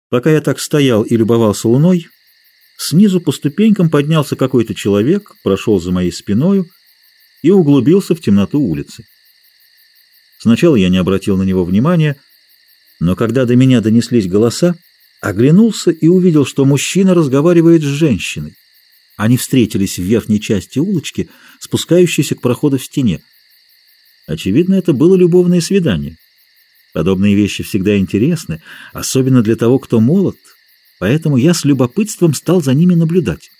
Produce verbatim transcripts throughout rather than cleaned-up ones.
Пока я так стоял и любовался луной, снизу по ступенькам поднялся какой-то человек, прошел за моей спиною и углубился в темноту улицы. Сначала я не обратил на него внимания, но когда до меня донеслись голоса, оглянулся и увидел, что мужчина разговаривает с женщиной. Они встретились в верхней части улочки, спускающейся к проходу в стене. Очевидно, это было любовное свидание. Подобные вещи всегда интересны, особенно для того, кто молод, поэтому я с любопытством стал за ними наблюдать.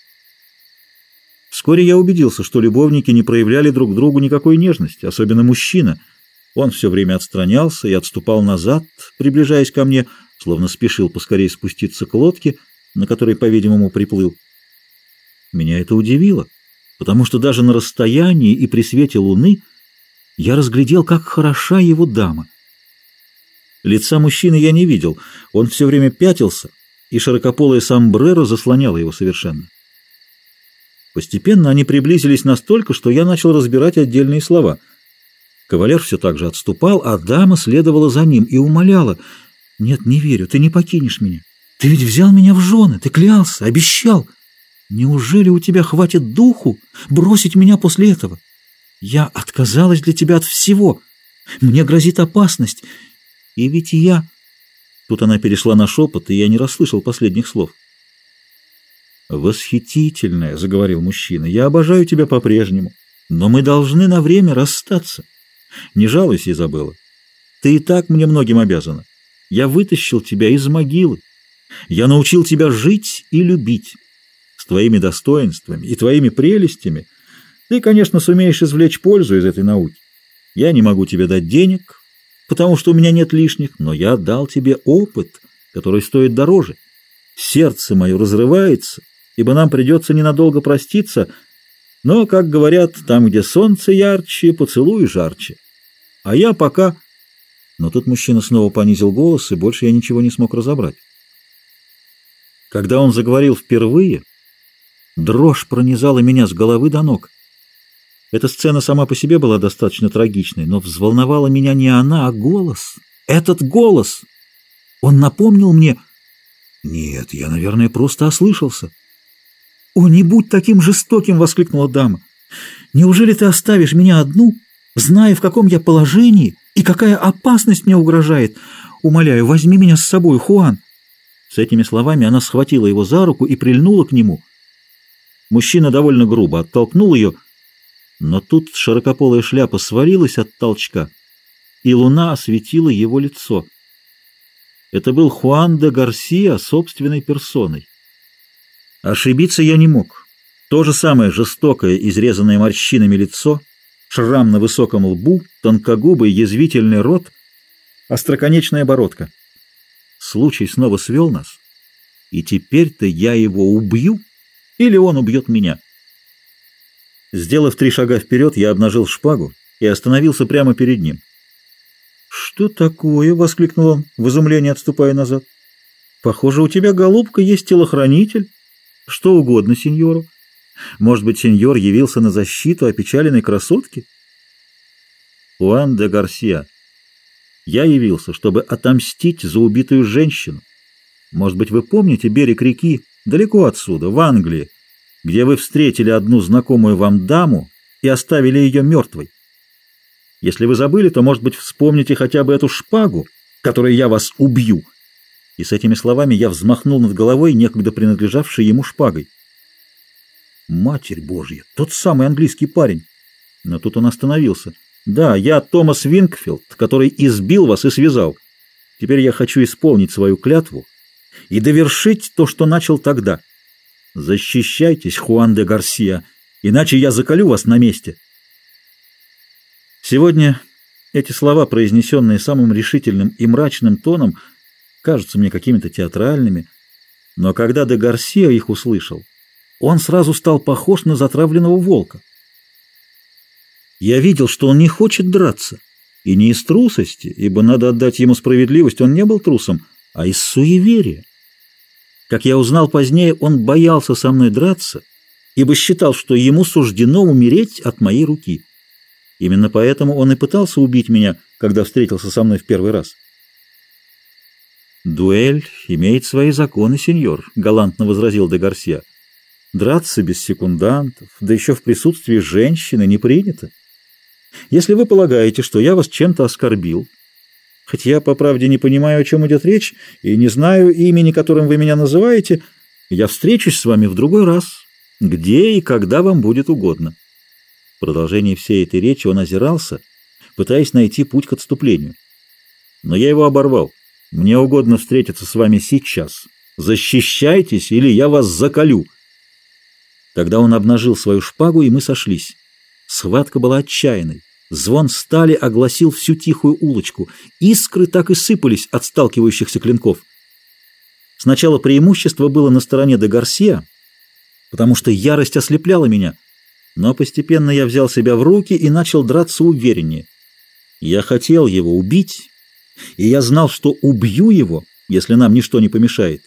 Вскоре я убедился, что любовники не проявляли друг другу никакой нежности, особенно мужчина. Он все время отстранялся и отступал назад, приближаясь ко мне, словно спешил поскорее спуститься к лодке, на которой, по-видимому, приплыл. Меня это удивило, потому что даже на расстоянии и при свете луны я разглядел, как хороша его дама. Лица мужчины я не видел, он все время пятился, и широкополое сомбреро заслоняло его совершенно. Постепенно они приблизились настолько, что я начал разбирать отдельные слова. Кавалер все так же отступал, а дама следовала за ним и умоляла: «Нет, не верю, ты не покинешь меня. Ты ведь взял меня в жены, ты клялся, обещал. Неужели у тебя хватит духу бросить меня после этого? Я отказалась для тебя от всего. Мне грозит опасность. И ведь я...» Тут она перешла на шепот, и я не расслышал последних слов. «Восхитительная», — заговорил мужчина, — «я обожаю тебя по-прежнему, но мы должны на время расстаться. Не жалуйся, Изабелла. Ты и так мне многим обязана. Я вытащил тебя из могилы. Я научил тебя жить и любить. С твоими достоинствами и твоими прелестями ты, конечно, сумеешь извлечь пользу из этой науки. Я не могу тебе дать денег, потому что у меня нет лишних, но я дал тебе опыт, который стоит дороже. Сердце мое разрывается, ибо нам придется ненадолго проститься, но, как говорят, там, где солнце ярче, поцелуй жарче. А я пока...» Но тут мужчина снова понизил голос, и больше я ничего не смог разобрать. Когда он заговорил впервые, дрожь пронизала меня с головы до ног. Эта сцена сама по себе была достаточно трагичной, но взволновала меня не она, а голос. Этот голос! Он напомнил мне... Нет, я, наверное, просто ослышался. «О, не будь таким жестоким!» — воскликнула дама. «Неужели ты оставишь меня одну, зная, в каком я положении и какая опасность мне угрожает? Умоляю, возьми меня с собой, Хуан!» С этими словами она схватила его за руку и прильнула к нему. Мужчина довольно грубо оттолкнул ее, но тут широкополая шляпа свалилась от толчка, и луна осветила его лицо. Это был Хуан де Гарсия собственной персоной. Ошибиться я не мог. То же самое жестокое, изрезанное морщинами лицо, шрам на высоком лбу, тонкогубый язвительный рот, остроконечная бородка. Случай снова свел нас, и теперь-то я его убью, или он убьет меня. Сделав три шага вперед, я обнажил шпагу и остановился прямо перед ним. «Что такое?» — воскликнул он, в изумлении отступая назад. «Похоже, у тебя, голубка, есть телохранитель. Что угодно сеньору. Может быть, сеньор явился на защиту опечаленной красотки?» «Хуан де Гарсия, я явился, чтобы отомстить за убитую женщину. Может быть, вы помните берег реки далеко отсюда, в Англии, где вы встретили одну знакомую вам даму и оставили ее мертвой? Если вы забыли, то, может быть, вспомните хотя бы эту шпагу, которой я вас убью». И с этими словами я взмахнул над головой, некогда принадлежавшей ему шпагой. Матерь Божья, тот самый английский парень. Но тут он остановился. «Да, я Томас Винкфилд, который избил вас и связал. Теперь я хочу исполнить свою клятву и довершить то, что начал тогда. Защищайтесь, Хуан де Гарсия, иначе я заколю вас на месте». Сегодня эти слова, произнесенные самым решительным и мрачным тоном, кажутся мне какими-то театральными, но когда де Гарсия их услышал, он сразу стал похож на затравленного волка. Я видел, что он не хочет драться, и не из трусости, ибо надо отдать ему справедливость, он не был трусом, а из суеверия. Как я узнал позднее, он боялся со мной драться, ибо считал, что ему суждено умереть от моей руки. Именно поэтому он и пытался убить меня, когда встретился со мной в первый раз. «Дуэль имеет свои законы, сеньор», — галантно возразил де Гарсия. «Драться без секундантов, да еще в присутствии женщины, не принято. Если вы полагаете, что я вас чем-то оскорбил, хоть я, по правде, не понимаю, о чем идет речь, и не знаю имени, которым вы меня называете, я встречусь с вами в другой раз, где и когда вам будет угодно». В продолжении всей этой речи он озирался, пытаясь найти путь к отступлению. Но я его оборвал. «Мне угодно встретиться с вами сейчас. Защищайтесь, или я вас заколю». Тогда он обнажил свою шпагу, и мы сошлись. Схватка была отчаянной. Звон стали огласил всю тихую улочку. Искры так и сыпались от сталкивающихся клинков. Сначала преимущество было на стороне де Гарсия, потому что ярость ослепляла меня, но постепенно я взял себя в руки и начал драться увереннее. Я хотел его убить, и я знал, что убью его, если нам ничто не помешает.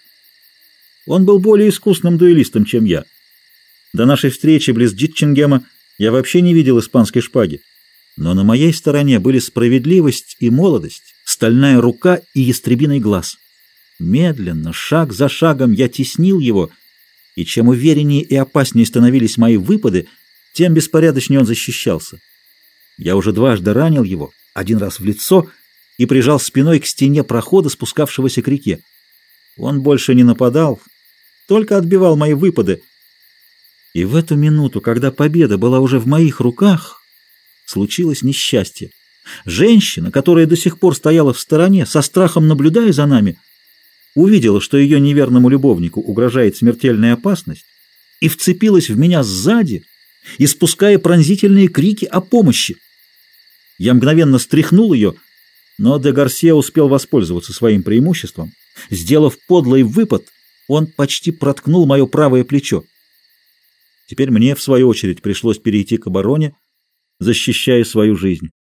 Он был более искусным дуэлистом, чем я. До нашей встречи близ Дитчингема я вообще не видел испанской шпаги. Но на моей стороне были справедливость и молодость, стальная рука и ястребиный глаз. Медленно, шаг за шагом я теснил его, и чем увереннее и опаснее становились мои выпады, тем беспорядочнее он защищался. Я уже дважды ранил его, один раз в лицо, и прижал спиной к стене прохода, спускавшегося к реке. Он больше не нападал, только отбивал мои выпады. И в эту минуту, когда победа была уже в моих руках, случилось несчастье. Женщина, которая до сих пор стояла в стороне, со страхом наблюдая за нами, увидела, что ее неверному любовнику угрожает смертельная опасность, и вцепилась в меня сзади, испуская пронзительные крики о помощи. Я мгновенно стряхнул ее, но де Гарсия успел воспользоваться своим преимуществом. Сделав подлый выпад, он почти проткнул мое правое плечо. Теперь мне, в свою очередь, пришлось перейти к обороне, защищая свою жизнь.